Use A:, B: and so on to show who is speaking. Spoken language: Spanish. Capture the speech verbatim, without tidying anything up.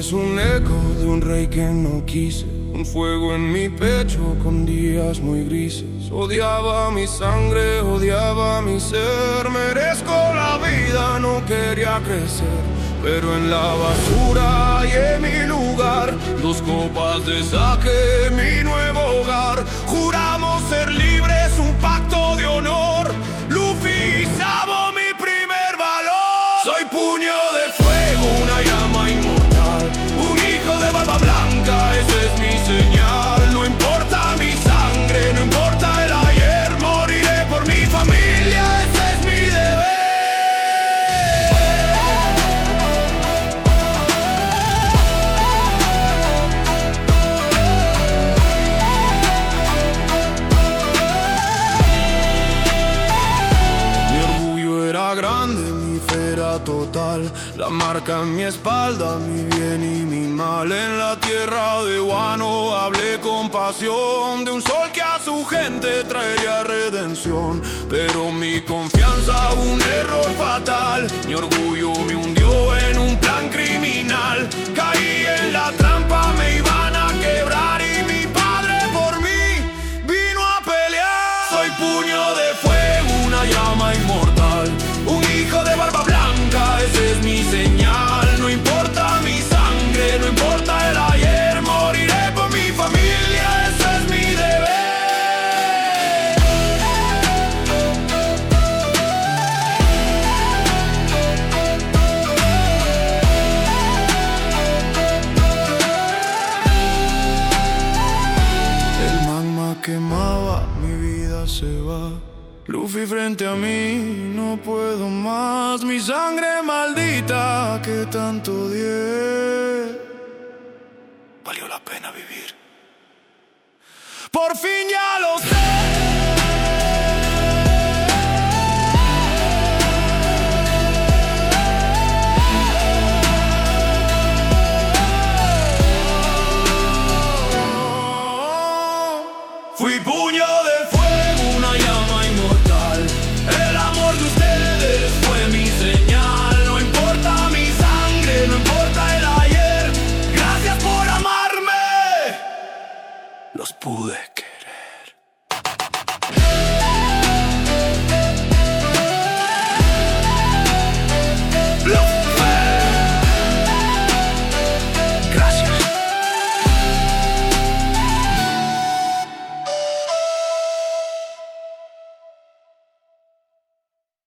A: eres un eco de un rey que no quise, un fuego en mi pecho con días muy grises. Odiaba mi sangre, odiaba mi ser. Merezco la vida, no quería crecer, pero en la basura hallé mi lugar. Dos copas de sake, mi nuevo hogar. Juramos ser libres, un pacto de honor. Luffy, Sabo, mi primer valor. Soy puño de fuego, una llama inmortal, un hijo de barba blanca, esa es mi señal. No importa mi sangre, no importa el ayer, moriré por mi familia, ese es mi deber. Grande, mi fera total, la marca en mi espalda, mi bien y mi mal. En la tierra de Wano hablé con pasión de un sol que a su gente traería redención, pero mi confianza un error fatal. Mi orgullo me hundió en un plan criminal. Caí en la trampa, me iban a quebrar y mi padre por mí vino a pelear. Soy puño de fuego, una llama inmortal, un hijo de barba blanca, esa es mi señal. No importa mi sangre, no importa el ayer, moriré por mi familia, ese es mi deber. El magma quemaba, mi vida se va. Luffy frente a mí, no puedo más. Mi sangre maldita que tanto odié, valió la pena vivir. Por fin ya lo sé. Fui puño de fuego, una llama inmortal. El amor de ustedes fue mi señal. No importa mi sangre, no importa el ayer. Gracias por amarme. Los pude